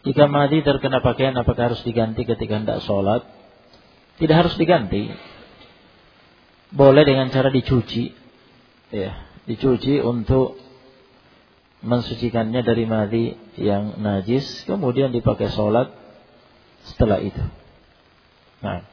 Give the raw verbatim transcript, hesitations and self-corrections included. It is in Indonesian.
Jika madhi terkena pakaian, apakah harus diganti ketika hendak sholat? Tidak harus diganti. Boleh dengan cara dicuci, ya, dicuci untuk mensucikannya dari madhi yang najis, kemudian dipakai sholat setelah itu. Nah.